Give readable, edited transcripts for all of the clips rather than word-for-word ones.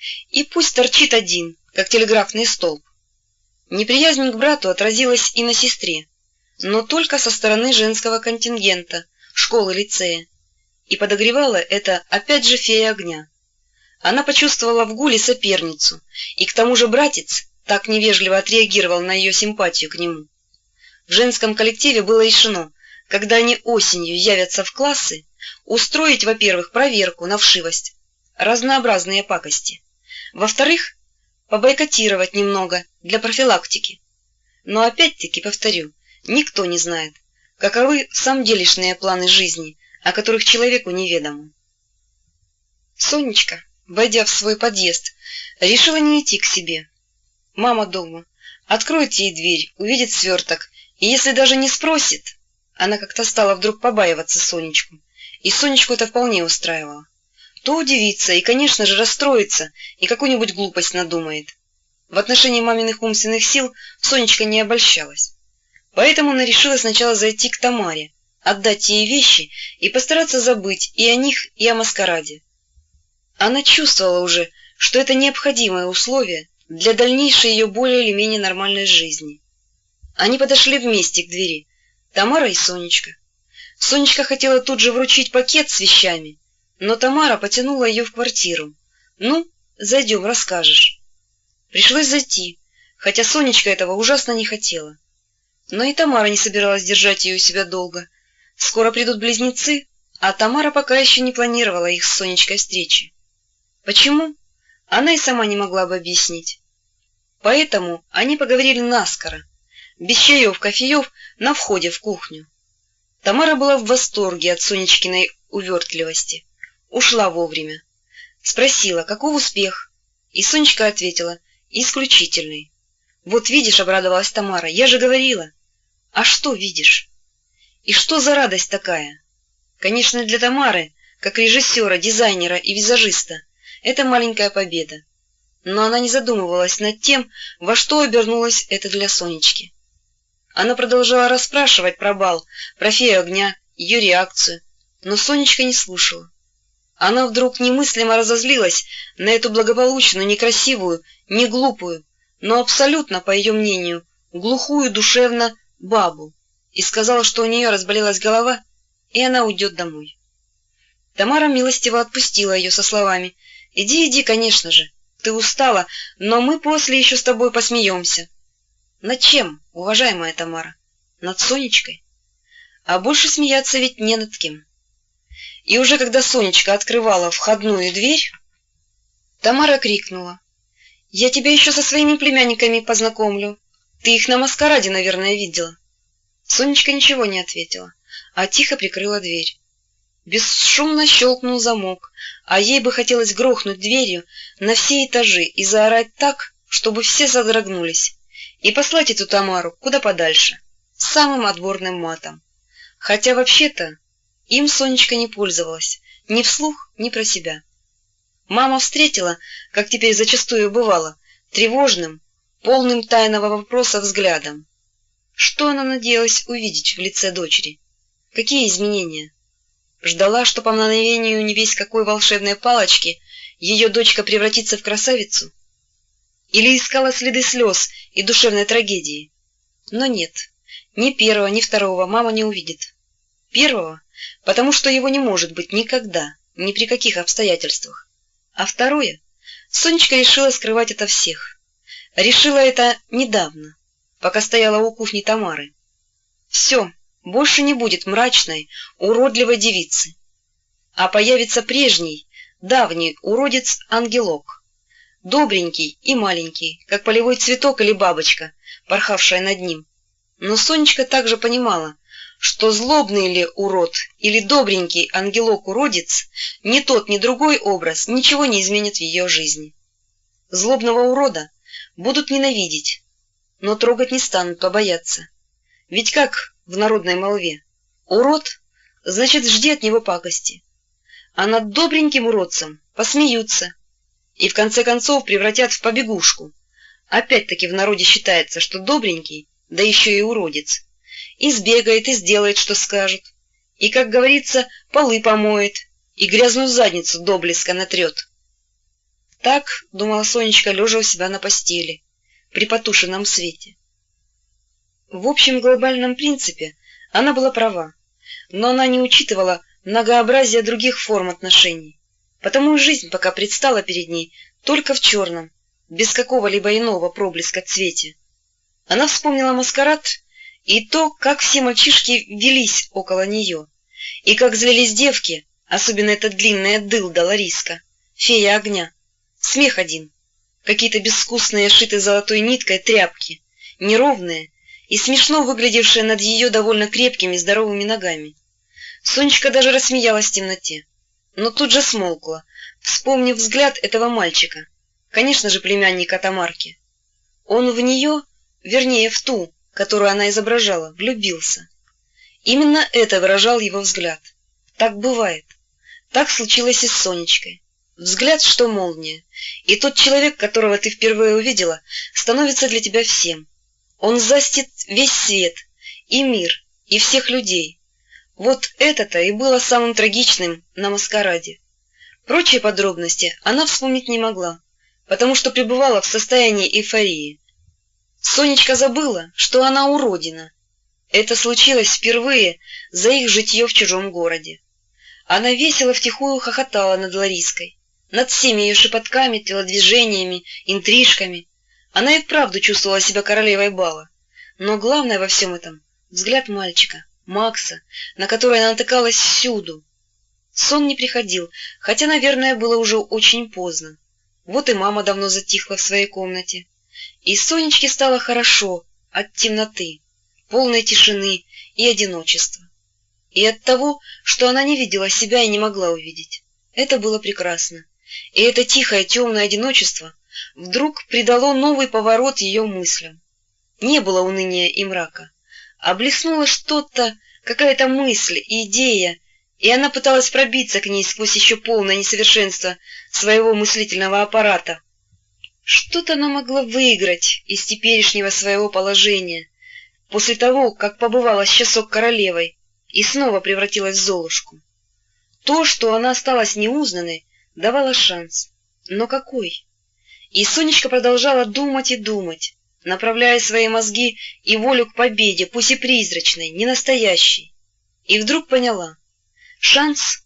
и пусть торчит один, как телеграфный столб. Неприязнь к брату отразилась и на сестре, но только со стороны женского контингента, школы-лицея, и подогревала это опять же фея огня. Она почувствовала в Гуле соперницу, и к тому же братец так невежливо отреагировал на ее симпатию к нему. В женском коллективе было решено, когда они осенью явятся в классы, устроить, во-первых, проверку на вшивость, разнообразные пакости, во-вторых, побойкотировать немного для профилактики. Но опять-таки, повторю, никто не знает, каковы самделишные планы жизни, о которых человеку неведомо. Сонечка, войдя в свой подъезд, решила не идти к себе. Мама дома. Откроет ей дверь, увидит сверток, и если даже не спросит, она как-то стала вдруг побаиваться Сонечку, и Сонечку это вполне устраивало, то удивится и, конечно же, расстроится и какую-нибудь глупость надумает. В отношении маминых умственных сил Сонечка не обольщалась. Поэтому она решила сначала зайти к Тамаре, отдать ей вещи и постараться забыть и о них, и о маскараде. Она чувствовала уже, что это необходимое условие для дальнейшей ее более или менее нормальной жизни. Они подошли вместе к двери, Тамара и Сонечка. Сонечка хотела тут же вручить пакет с вещами, но Тамара потянула ее в квартиру. «Ну, зайдем, расскажешь». Пришлось зайти, хотя Сонечка этого ужасно не хотела. Но и Тамара не собиралась держать ее у себя долго. Скоро придут близнецы, а Тамара пока еще не планировала их с Сонечкой встречи. Почему? Она и сама не могла бы объяснить. Поэтому они поговорили наскоро, без чаев-кофеев на входе в кухню. Тамара была в восторге от Сонечкиной увертливости. Ушла вовремя. Спросила, каков успех, и Сонечка ответила, исключительный. «Вот видишь», — обрадовалась Тамара, — «я же говорила». «А что видишь?» «И что за радость такая?» Конечно, для Тамары, как режиссера, дизайнера и визажиста, это маленькая победа. Но она не задумывалась над тем, во что обернулось это для Сонечки. Она продолжала расспрашивать про бал, про фею огня, ее реакцию, но Сонечка не слушала. Она вдруг немыслимо разозлилась на эту благополучную, некрасивую, не глупую, но абсолютно, по ее мнению, глухую душевно бабу, и сказала, что у нее разболелась голова, и она уйдет домой. Тамара милостиво отпустила ее со словами: «Иди, иди, конечно же, ты устала, но мы после еще с тобой посмеемся». Над чем, уважаемая Тамара? Над Сонечкой? А больше смеяться ведь не над кем. И уже когда Сонечка открывала входную дверь, Тамара крикнула: «Я тебя еще со своими племянниками познакомлю. Ты их на маскараде, наверное, видела». Сонечка ничего не ответила, а тихо прикрыла дверь. Бесшумно щелкнул замок, а ей бы хотелось грохнуть дверью на все этажи и заорать так, чтобы все содрогнулись, и послать эту Тамару куда подальше, самым отборным матом. Хотя вообще-то им Сонечка не пользовалась, ни вслух, ни про себя. Мама встретила, как теперь зачастую бывало, тревожным, полным тайного вопроса взглядом. Что она надеялась увидеть в лице дочери? Какие изменения? Ждала, что по мгновению не весть какой волшебной палочки ее дочка превратится в красавицу? Или искала следы слез и душевной трагедии? Но нет, ни первого, ни второго мама не увидит. Первого, потому что его не может быть никогда, ни при каких обстоятельствах. А второе, Сонечка решила скрывать ото всех. Решила это недавно, пока стояла у кухни Тамары. Все, больше не будет мрачной, уродливой девицы, а появится прежний, давний уродец-ангелок, добренький и маленький, как полевой цветок или бабочка, порхавшая над ним. Но Сонечка также понимала, что злобный ли урод или добренький ангелок-уродец, ни тот, ни другой образ ничего не изменит в ее жизни. Злобного урода будут ненавидеть, но трогать не станут, побояться. Ведь как в народной молве: урод, значит, жди от него пакости. А над добреньким уродцем посмеются и в конце концов превратят в побегушку. Опять-таки в народе считается, что добренький, да еще и уродец, и сбегает, и сделает, что скажет, и, как говорится, полы помоет, и грязную задницу до блеска натрет. Так думала Сонечка, лежа у себя на постели, при потушенном свете. В общем глобальном принципе она была права, но она не учитывала многообразие других форм отношений, потому и жизнь пока предстала перед ней только в черном, без какого-либо иного проблеска цвете. Она вспомнила маскарад и то, как все мальчишки велись около нее, и как злились девки, особенно эта длинная дылда Лариска, фея огня. Смех один, какие-то безвкусные, шитые золотой ниткой тряпки, неровные и смешно выглядевшие над ее довольно крепкими здоровыми ногами. Сонечка даже рассмеялась в темноте, но тут же смолкла, вспомнив взгляд этого мальчика, конечно же племянника Тамарки. Он в нее, вернее в ту, которую она изображала, влюбился. Именно это выражал его взгляд. Так бывает. Так случилось и с Сонечкой. Взгляд, что молния, и тот человек, которого ты впервые увидела, становится для тебя всем. Он застит весь свет, и мир, и всех людей. Вот это-то и было самым трагичным на маскараде. Прочие подробности она вспомнить не могла, потому что пребывала в состоянии эйфории. Сонечка забыла, что она уродина. Это случилось впервые за их житье в чужом городе. Она весело втихую хохотала над Лариской, над всеми ее шепотками, телодвижениями, интрижками. Она и вправду чувствовала себя королевой бала. Но главное во всем этом — взгляд мальчика, Макса, на который она натыкалась всюду. Сон не приходил, хотя, наверное, было уже очень поздно. Вот и мама давно затихла в своей комнате. И Сонечке стало хорошо от темноты, полной тишины и одиночества. И от того, что она не видела себя и не могла увидеть. Это было прекрасно. И это тихое темное одиночество вдруг придало новый поворот ее мыслям. Не было уныния и мрака, а блеснуло что-то, какая-то мысль, идея, и она пыталась пробиться к ней сквозь еще полное несовершенство своего мыслительного аппарата. Что-то она могла выиграть из теперешнего своего положения, после того, как побывала с часок королевой и снова превратилась в Золушку. То, что она осталась неузнанной, давало шанс. Но какой? И Сонечка продолжала думать и думать, направляя свои мозги и волю к победе, пусть и призрачной, не настоящей. И вдруг поняла. Шанс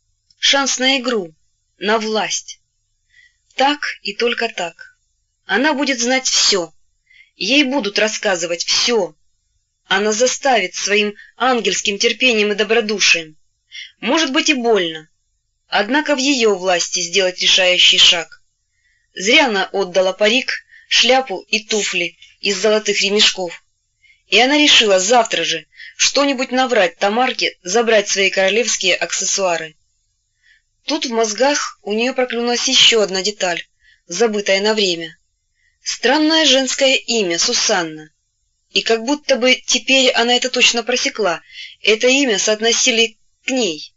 на игру, на власть. Так и только так. Она будет знать все. Ей будут рассказывать все. Она заставит своим ангельским терпением и добродушием. Может быть и больно. Однако в ее власти сделать решающий шаг. Зря она отдала парик, шляпу и туфли из золотых ремешков. И она решила завтра же что-нибудь наврать Тамарке, забрать свои королевские аксессуары. Тут в мозгах у нее проклюнулась еще одна деталь, забытая на время. Странное женское имя Сусанна. И как будто бы теперь она это точно просекла, это имя соотносили к ней.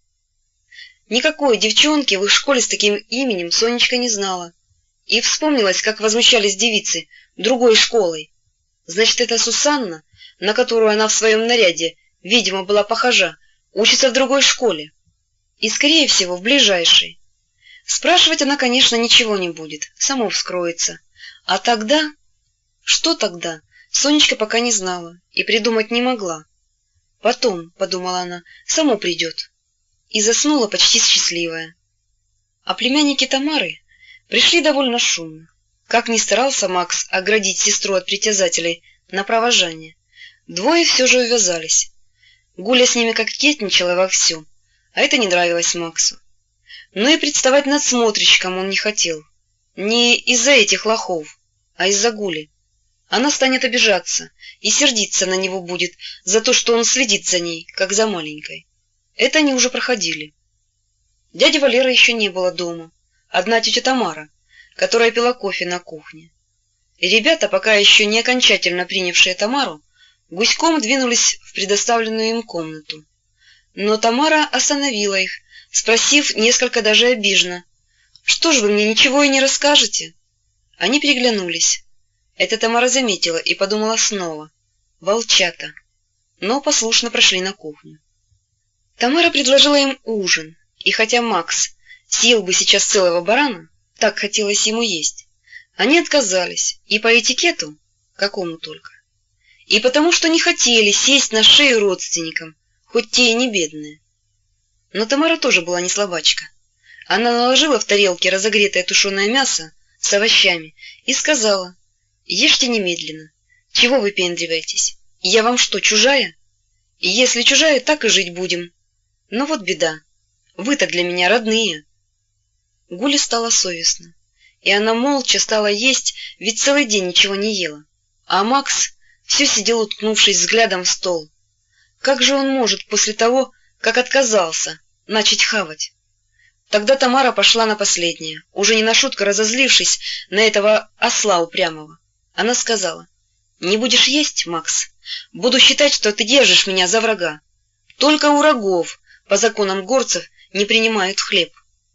Никакой девчонки в их школе с таким именем Сонечка не знала. И вспомнилось, как возмущались девицы другой школой. Значит, эта Сусанна, на которую она в своем наряде, видимо, была похожа, учится в другой школе. И, скорее всего, в ближайшей. Спрашивать она, конечно, ничего не будет, само вскроется. А тогда... Что тогда? Сонечка пока не знала и придумать не могла. Потом, подумала она, само придет. И заснула почти счастливая. А племянники Тамары пришли довольно шумно. Как ни старался Макс оградить сестру от притязателей на провожание, двое все же увязались. Гуля с ними кокетничала вовсю, а это не нравилось Максу. Но и представать надсмотрщиком он не хотел. Не из-за этих лохов, а из-за Гули. Она станет обижаться и сердиться на него будет за то, что он следит за ней, как за маленькой. Это они уже проходили. Дяди Валеры еще не было дома. Одна тетя Тамара, которая пила кофе на кухне. И ребята, пока еще не окончательно принявшие Тамару, гуськом двинулись в предоставленную им комнату. Но Тамара остановила их, спросив несколько даже обиженно: «Что ж вы мне ничего и не расскажете?» Они переглянулись. Это Тамара заметила и подумала снова: волчата. Но послушно прошли на кухню. Тамара предложила им ужин, и хотя Макс съел бы сейчас целого барана, Так хотелось ему есть. Они отказались, и по этикету, какому только, и потому что не хотели сесть на шею родственникам, хоть те и не бедные. Но Тамара тоже была не слабачка. Она наложила в тарелке разогретое тушеное мясо с овощами и сказала: «Ешьте немедленно. Чего вы пендриваетесь? Я вам что, чужая? И если чужая, так и жить будем. Но вот беда. Вы-то для меня родные». Гуле стало совестно, и она молча стала есть, ведь целый день ничего не ела. А Макс все сидел, уткнувшись взглядом в стол. Как же он может после того, как отказался, начать хавать? Тогда Тамара пошла на последнее, уже не на шутку разозлившись на этого осла упрямого. Она сказала: «Не будешь есть, Макс? Буду считать, что ты держишь меня за врага. Только у врагов по законам горцев не принимают хлеб».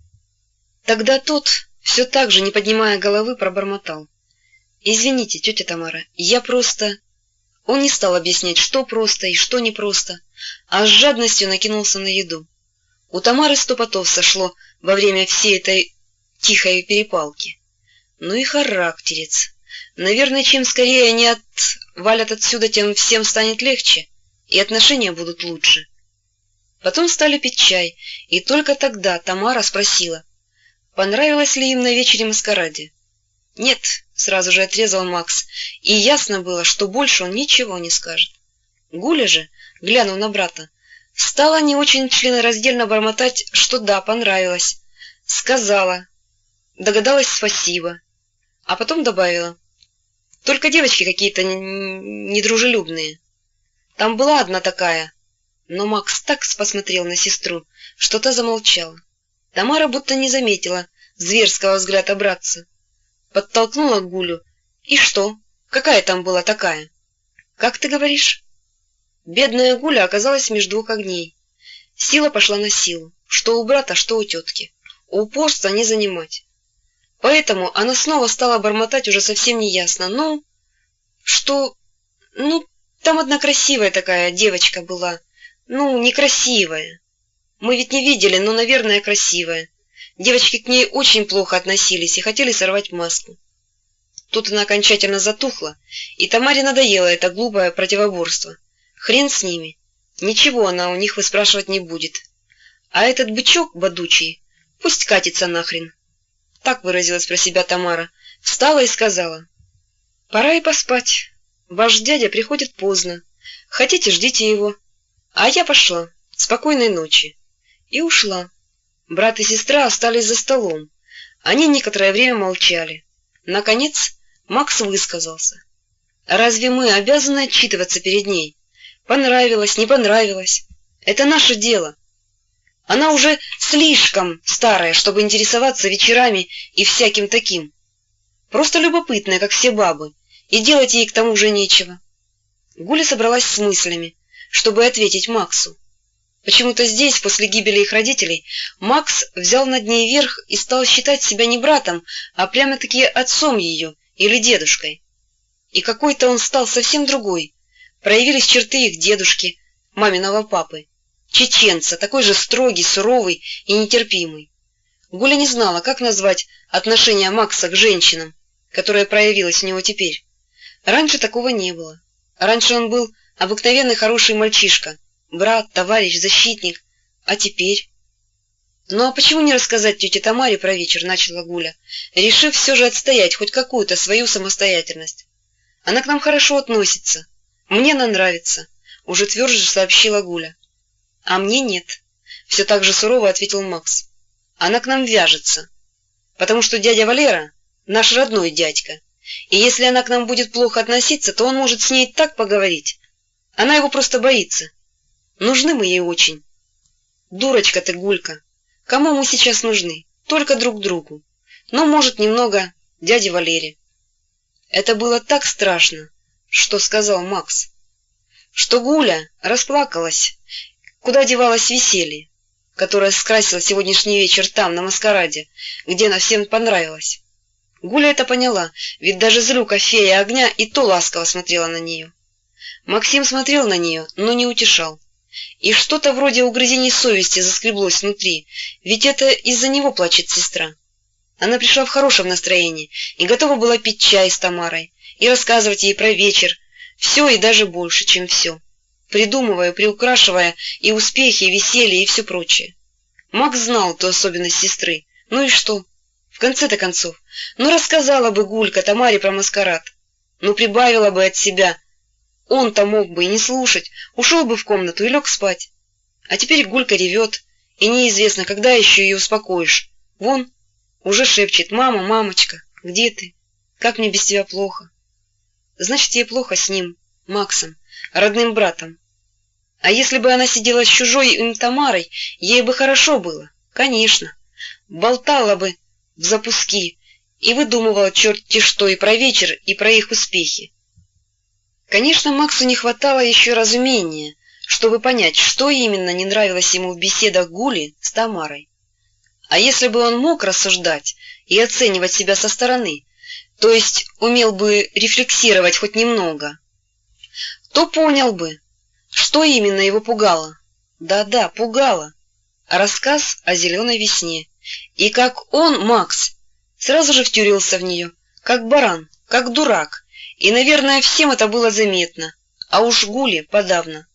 Тогда тот, все так же, не поднимая головы, пробормотал: «Извините, тетя Тамара, я просто...» Он не стал объяснять, что просто и что непросто, а с жадностью накинулся на еду. У Тамары 100 потов сошло во время всей этой тихой перепалки. Ну и характерец. Наверное, чем скорее они валят отсюда, тем всем станет легче, и отношения будут лучше. Потом стали пить чай, и только тогда Тамара спросила, понравилось ли им на вечере-маскараде. «Нет», — сразу же отрезал Макс, и ясно было, что больше он ничего не скажет. Гуля же, глянув на брата, стала не очень членораздельно бормотать, что да, понравилось. Сказала, догадалась спасибо, а потом добавила: «Только девочки какие-то недружелюбные. Там была одна такая». Но Макс так посмотрел на сестру, что та замолчала. Тамара будто не заметила зверского взгляда братца. Подтолкнула Гулю. «И что? Какая там была такая?» «Как ты говоришь?» Бедная Гуля оказалась между двух огней. Сила пошла на силу, что у брата, что у тетки. Упорства не занимать. Поэтому она снова стала бормотать уже совсем неясно. Там одна красивая такая девочка была. Некрасивая. Мы ведь не видели, но, наверное, красивая. Девочки к ней очень плохо относились и хотели сорвать маску». Тут она окончательно затухла, и Тамаре надоело это глупое противоборство. Хрен с ними. Ничего она у них выспрашивать не будет. А этот бычок бодучий пусть катится нахрен. Так выразилась про себя Тамара. Встала и сказала: «Пора и поспать. Ваш дядя приходит поздно. Хотите, ждите его. А я пошла. Спокойной ночи». И ушла. Брат и сестра остались за столом. Они некоторое время молчали. Наконец Макс высказался: «Разве мы обязаны отчитываться перед ней? Понравилось, не понравилось. Это наше дело. Она уже слишком старая, чтобы интересоваться вечерами и всяким таким. Просто любопытная, как все бабы, и делать ей к тому же нечего». Гуля собралась с мыслями, чтобы ответить Максу. Почему-то здесь, после гибели их родителей, Макс взял над ней верх и стал считать себя не братом, а прямо-таки отцом ее или дедушкой. И какой-то он стал совсем другой. Проявились черты их дедушки, маминого папы, чеченца, такой же строгий, суровый и нетерпимый. Гуля не знала, как назвать отношение Макса к женщинам, которое проявилось у него теперь. Раньше такого не было. Раньше он был обыкновенный хороший мальчишка, брат, товарищ, защитник. А теперь? «Ну а почему не рассказать тете Тамаре про вечер?» — начала Гуля, решив все же отстоять хоть какую-то свою самостоятельность. «Она к нам хорошо относится. Мне она нравится», — уже тверже сообщила Гуля. «А мне нет», — все так же сурово ответил Макс. «Она к нам вяжется, потому что дядя Валера — наш родной дядька, и если она к нам будет плохо относиться, то он может с ней так поговорить. Она его просто боится. Нужны мы ей очень». «Дурочка ты, Гулька. Кому мы сейчас нужны? Только друг другу. Но, может, немного дяде Валере». Это было так страшно, что сказал Макс, что Гуля расплакалась, куда девалось веселье, которое скрасило сегодняшний вечер там, на маскараде, где она всем понравилась. Гуля это поняла, ведь даже Злюка, фея огня, и то ласково смотрела на нее. Максим смотрел на нее, но не утешал. И что-то вроде угрызений совести заскреблось внутри, ведь это из-за него плачет сестра. Она пришла в хорошем настроении и готова была пить чай с Тамарой и рассказывать ей про вечер, все и даже больше, чем все, придумывая, приукрашивая и успехи, и веселье, и все прочее. Макс знал ту особенность сестры. Ну и что? В конце-то концов, рассказала бы Гулька Тамаре про маскарад, прибавила бы от себя. Он-то мог бы и не слушать, ушел бы в комнату и лег спать. А теперь Гулька ревет, и неизвестно, когда еще ее успокоишь. Вон, уже шепчет: «Мама, мамочка, где ты? Как мне без тебя плохо». Значит, ей плохо с ним, Максом, родным братом. А если бы она сидела с чужой им Тамарой, ей бы хорошо было, конечно. Болтала бы в запуски и выдумывала черти что и про вечер, и про их успехи. Конечно, Максу не хватало еще разумения, чтобы понять, что именно не нравилось ему в беседах Гули с Тамарой. А если бы он мог рассуждать и оценивать себя со стороны, то есть умел бы рефлексировать хоть немного, то понял бы, что именно его пугало. Да-да, пугало. Рассказ о зеленой весне. И как он, Макс, сразу же втюрился в нее, как баран, как дурак. И, наверное, всем это было заметно, а уж Гуле подавно.